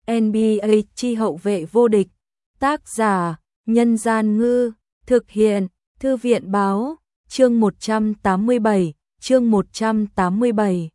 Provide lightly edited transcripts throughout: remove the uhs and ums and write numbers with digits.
NBA chi hậu vệ vô địch. Tác giả: Nhân Gian Ngư. Thực hiện: Thư viện Báo. Chương 187. Chương 187.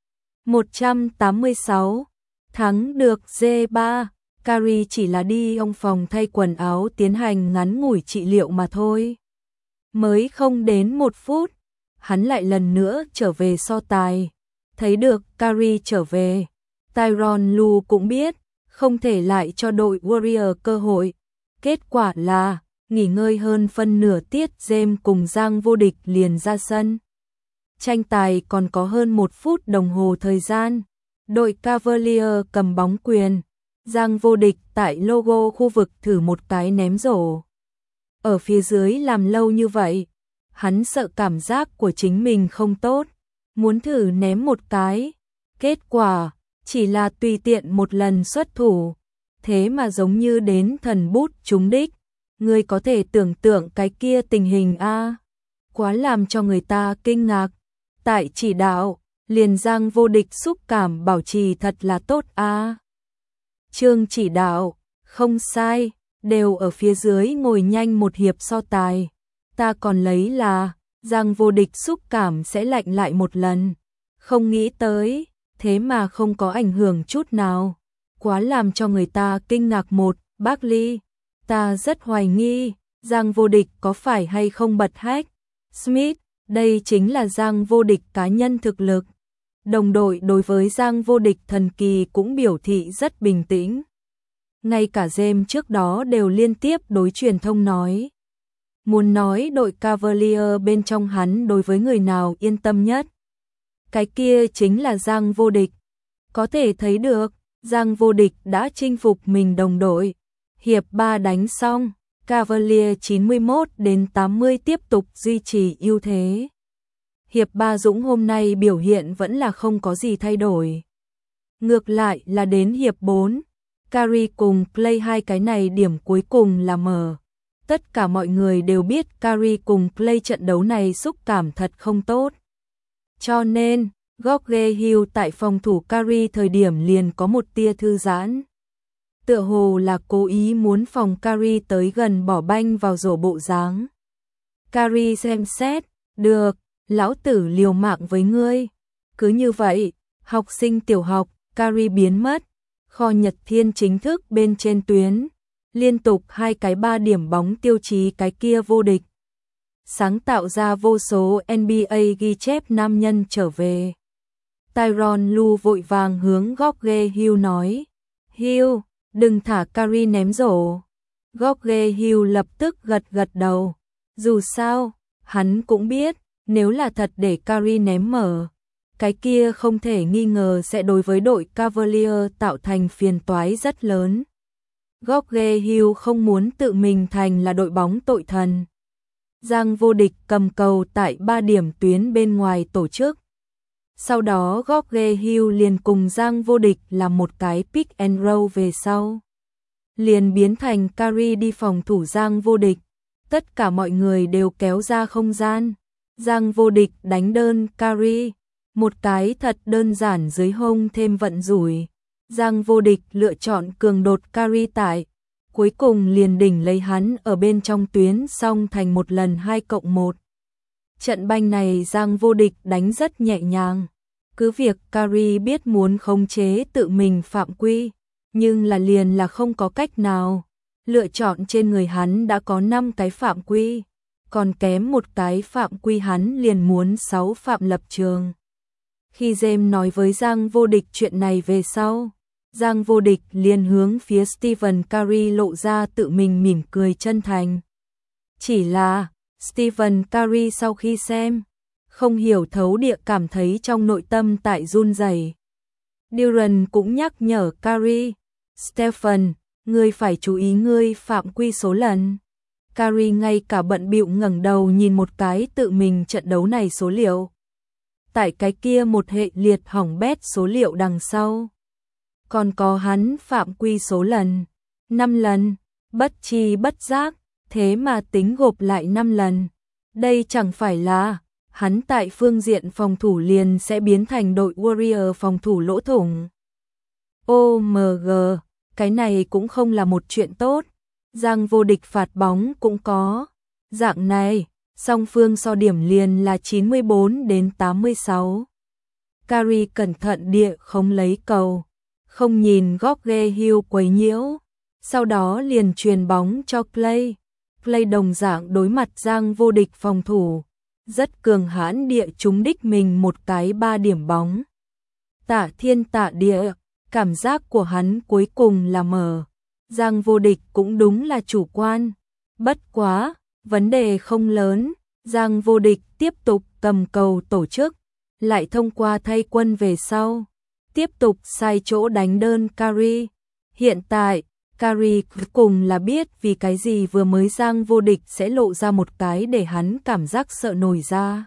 186. Thắng được J3. Curry chỉ là đi ông phòng thay quần áo tiến hành ngắn ngủi trị liệu mà thôi. Mới không đến 1 phút, hắn lại lần nữa trở về so tài. Thấy được Curry trở về, Tyronn Lue cũng biết không thể lại cho đội Warrior cơ hội. Kết quả là nghỉ ngơi hơn phân nửa tiết, James cùng Giang Vô Địch liền ra sân. Tranh tài còn có hơn 1 phút đồng hồ thời gian. Đội Cavalier cầm bóng quyền. Giang Vô Địch tại logo khu vực thử một cái ném rổ. Ở phía dưới làm lâu như vậy, hắn sợ cảm giác của chính mình không tốt, muốn thử ném một cái. Kết quả chỉ là tùy tiện một lần xuất thủ, thế mà giống như đến thần bút trúng đích. Ngươi có thể tưởng tượng cái kia tình hình a, quá làm cho người ta kinh ngạc. Tại chỉ đạo, liền Giang Vô Địch xúc cảm bảo trì thật là tốt a. Chương chỉ đạo, không sai, đều ở phía dưới ngồi nhanh một hiệp so tài. Ta còn lấy là Giang Vô Địch xúc cảm sẽ lạnh lại một lần, không nghĩ tới, thế mà không có ảnh hưởng chút nào. Quá làm cho người ta kinh ngạc. Một, Barkley, ta rất hoài nghi, Giang Vô Địch có phải hay không bật hack. Smith, đây chính là Giang Vô Địch cá nhân thực lực. Đồng đội đối với Giang Vô Địch thần kỳ cũng biểu thị rất bình tĩnh. Ngay cả James trước đó đều liên tiếp đối truyền thông nói. Muốn nói đội Cavalier bên trong hắn đối với người nào yên tâm nhất, cái kia chính là Giang Vô Địch. Có thể thấy được, Giang Vô Địch đã chinh phục mình đồng đội. Hiệp 3 đánh xong, Cavalier 91-80 tiếp tục duy trì ưu thế. Hiệp 3 Dũng hôm nay biểu hiện vẫn là không có gì thay đổi. Ngược lại là đến hiệp 4, Curry cùng Clay hai cái này điểm cuối cùng là mở. Tất cả mọi người đều biết Curry cùng Clay trận đấu này xúc cảm thật không tốt. Cho nên, George Hill tại phòng thủ Curry thời điểm liền có một tia thư giãn. Tựa hồ là cố ý muốn phòng Curry tới gần bỏ banh vào rổ bộ dáng. Curry xem xét, được, lão tử liều mạng với ngươi. Cứ như vậy, học sinh tiểu học, Curry biến mất. Kho Nhật Thiên chính thức bên trên tuyến. Liên tục 2 cái 3 điểm bóng tiêu chí cái kia vô địch. Sáng tạo ra vô số NBA ghi chép nam nhân trở về. Tyronn Lue vội vàng hướng George Hill nói. Hill, đừng thả Curry ném rổ. George Hill lập tức gật gật đầu. Dù sao, hắn cũng biết, nếu là thật để Curry ném mở, cái kia không thể nghi ngờ sẽ đối với đội Cavalier tạo thành phiền toái rất lớn. George Hill không muốn tự mình thành là đội bóng tội thần. Giang Vô Địch cầm cầu tại 3 điểm tuyến bên ngoài tổ chức. Sau đó George Hill liền cùng Giang Vô Địch làm một cái pick and roll về sau. Liền biến thành Curry đi phòng thủ Giang Vô Địch. Tất cả mọi người đều kéo ra không gian. Giang Vô Địch đánh đơn Curry. Một cái thật đơn giản dưới hông thêm vận rủi. Giang Vô Địch lựa chọn cường đột Curry tại. Cuối cùng liền đỉnh lấy hắn ở bên trong tuyến xong thành một lần 2+1. Trận banh này Giang Vô Địch đánh rất nhẹ nhàng. Cứ việc Curry biết muốn khống chế tự mình phạm quy, nhưng là liền là không có cách nào. Lựa chọn trên người hắn đã có 5 cái phạm quy, còn kém một cái phạm quy hắn liền muốn 6 phạm lập trường. Khi James nói với Giang Vô Địch chuyện này về sau, Giang Vô Địch liền hướng phía Stephen Curry lộ ra tự mình mỉm cười chân thành. Chỉ là, Stephen Curry sau khi xem, không hiểu thấu địa cảm thấy trong nội tâm tại run rẩy. Duran cũng nhắc nhở Curry, Stephen, ngươi phải chú ý ngươi phạm quy số lần. Curry ngay cả bận bịu ngẩng đầu nhìn một cái tự mình trận đấu này số liệu. Tại cái kia một hệ liệt hỏng bét số liệu đằng sau. Còn có hắn phạm quy số lần, 5 lần, bất chi bất giác, thế mà tính gộp lại 5 lần. Đây chẳng phải là, hắn tại phương diện phòng thủ liền sẽ biến thành đội Warrior phòng thủ lỗ thủng. OMG, cái này cũng không là một chuyện tốt. Giang Vô Địch phạt bóng cũng có dạng này, song phương so điểm liền là 94-86. Curry cẩn thận địa không lấy cầu, không nhìn George Hill quấy nhiễu, sau đó liền truyền bóng cho Clay. Clay đồng dạng đối mặt Giang Vô Địch phòng thủ, rất cường hãn địa trúng đích mình một cái 3 điểm bóng. Tạ thiên tạ địa, cảm giác của hắn cuối cùng là mở. Giang Vô Địch cũng đúng là chủ quan. Bất quá, vấn đề không lớn. Giang Vô Địch tiếp tục cầm cầu tổ chức, lại thông qua thay quân về sau, tiếp tục sai chỗ đánh đơn Curry. Hiện tại, Curry cuối cùng là biết vì cái gì vừa mới Giang Vô Địch sẽ lộ ra một cái để hắn cảm giác sợ nổi da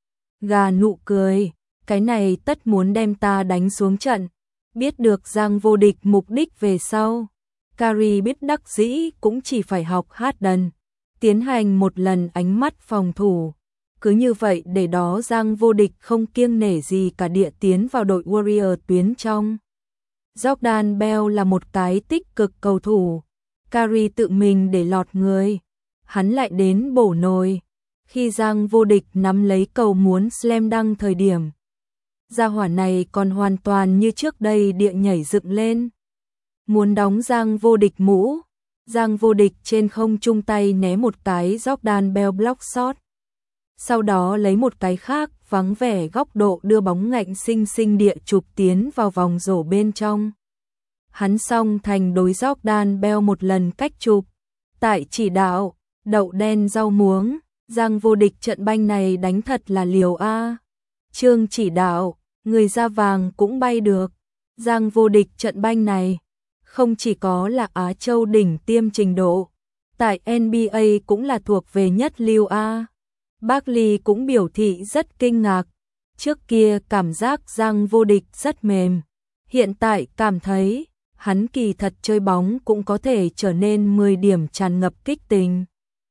gà nụ cười. Cái này tất muốn đem ta đánh xuống trận. Biết được Giang Vô Địch mục đích về sau, Curry biết đắc dĩ cũng chỉ phải học Harden, tiến hành một lần ánh mắt phòng thủ. Cứ như vậy để đó Giang Vô Địch không kiêng nể gì cả địa tiến vào đội Warrior tuyến trong. Jordan Bell là một cái tích cực cầu thủ. Curry tự mình để lọt người, hắn lại đến bổ nồi. Khi Giang Vô Địch nắm lấy cầu muốn slam dunk thời điểm, gia hỏa này còn hoàn toàn như trước đây địa nhảy dựng lên, muốn đóng Giang Vô Địch mũ. Giang Vô Địch trên không chung tay né một cái Jordan Bell block shot, sau đó lấy một cái khác vắng vẻ góc độ đưa bóng ngạnh xinh xinh địa chụp tiến vào vòng rổ bên trong. Hắn song thành đối Jordan Bell một lần cách chụp. Tại chỉ đạo, đậu đen rau muống, Giang Vô Địch trận banh này đánh thật là liều a. Chương chỉ đạo, người da vàng cũng bay được. Giang Vô Địch trận banh này không chỉ có là Á Châu đỉnh tiêm trình độ, tại NBA cũng là thuộc về nhất lưu a. Barkley cũng biểu thị rất kinh ngạc. Trước kia cảm giác Giang Vô Địch rất mềm, hiện tại cảm thấy hắn kỳ thật chơi bóng cũng có thể trở nên 10 điểm tràn ngập kích tình.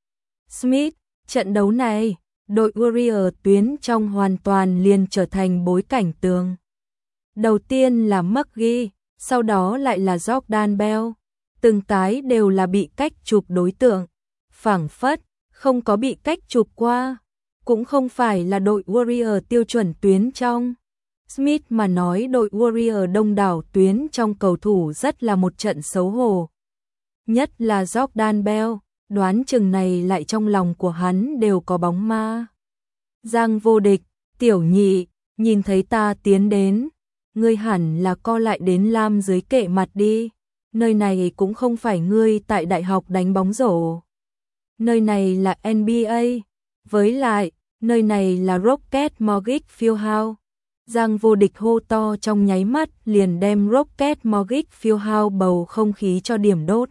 Smith, trận đấu này, đội Warrior tuyến trong hoàn toàn liền trở thành bối cảnh tường. Đầu tiên là McGee, sau đó lại là Jordan Bell, từng cái đều là bị cách chụp đối tượng, phảng phất không có bị cách chụp qua, cũng không phải là đội Warrior tiêu chuẩn tuyến trong. Smith mà nói đội Warrior đông đảo tuyến trong cầu thủ rất là một trận xấu hổ. Nhất là Jordan Bell, đoán chừng này lại trong lòng của hắn đều có bóng ma. Giang Vô Địch, tiểu nhị, nhìn thấy ta tiến đến, ngươi hẳn là co lại đến lam dưới kệ mặt đi. Nơi này cũng không phải ngươi tại đại học đánh bóng rổ. Nơi này là NBA, với lại, nơi này là Rocket Mortgage Fieldhouse. Giang Vô Địch hô to trong nháy mắt liền đem Rocket Mortgage Fieldhouse bầu không khí cho điểm đốt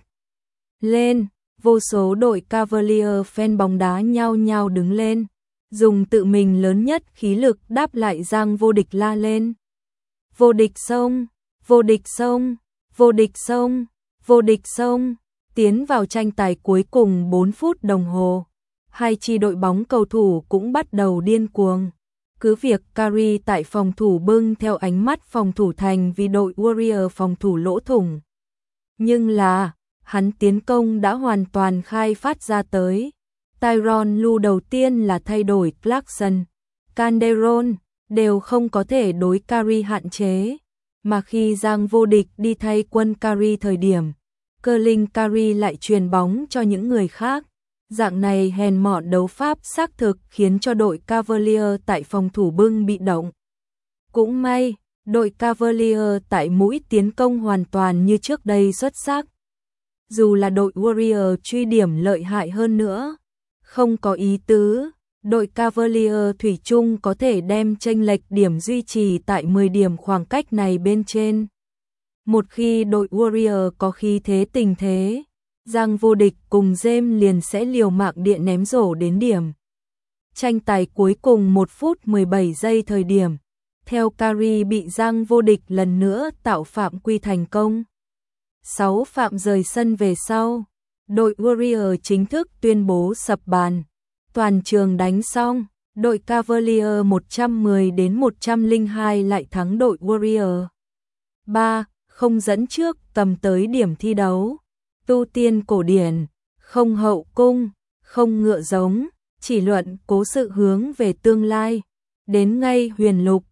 lên. Vô số đội Cavalier fan bóng đá nhao nhao đứng lên, dùng tự mình lớn nhất khí lực đáp lại Giang Vô Địch la lên. Vô địch sông, vô địch sông, vô địch sông, vô địch sông. Tiến vào tranh tài cuối cùng 4 phút đồng hồ, hai chi đội bóng cầu thủ cũng bắt đầu điên cuồng. Cứ việc Curry tại phòng thủ bưng theo ánh mắt phòng thủ thành vì đội Warrior phòng thủ lỗ thủng, nhưng là hắn tiến công đã hoàn toàn khai phát ra tới. Tyronn Lue đầu tiên là thay đổi Clarkson, Calderon đều không có thể đối Curry hạn chế, mà khi Giang Vô Địch đi thay quân Curry thời điểm, Curling Curry lại truyền bóng cho những người khác. Dạng này hèn mọn đấu pháp xác thực khiến cho đội Cavalier tại phòng thủ bưng bị động. Cũng may, đội Cavalier tại mũi tiến công hoàn toàn như trước đây xuất sắc. Dù là đội Warrior truy điểm lợi hại hơn nữa, không có ý tứ, đội Cavalier thủy chung có thể đem chênh lệch điểm duy trì tại 10 điểm khoảng cách này bên trên. Một khi đội Warrior có khí thế tình thế, Giang Vô Địch cùng James liền sẽ liều mạng điện ném rổ đến điểm. Tranh tài cuối cùng 1 phút 17 giây thời điểm, theo Curry bị Giang Vô Địch lần nữa tạo phạm quy thành công. 6 phạm rời sân về sau, đội Warrior chính thức tuyên bố sập bàn. Toàn trường đánh xong, đội Cavalier 110-102 lại thắng đội Warrior 3-0. không dẫn trước tầm tới điểm thi đấu. Tu tiên cổ điển, không hậu cung, không ngựa giống, chỉ luận cố sự hướng về tương lai. Đến ngay huyền lục,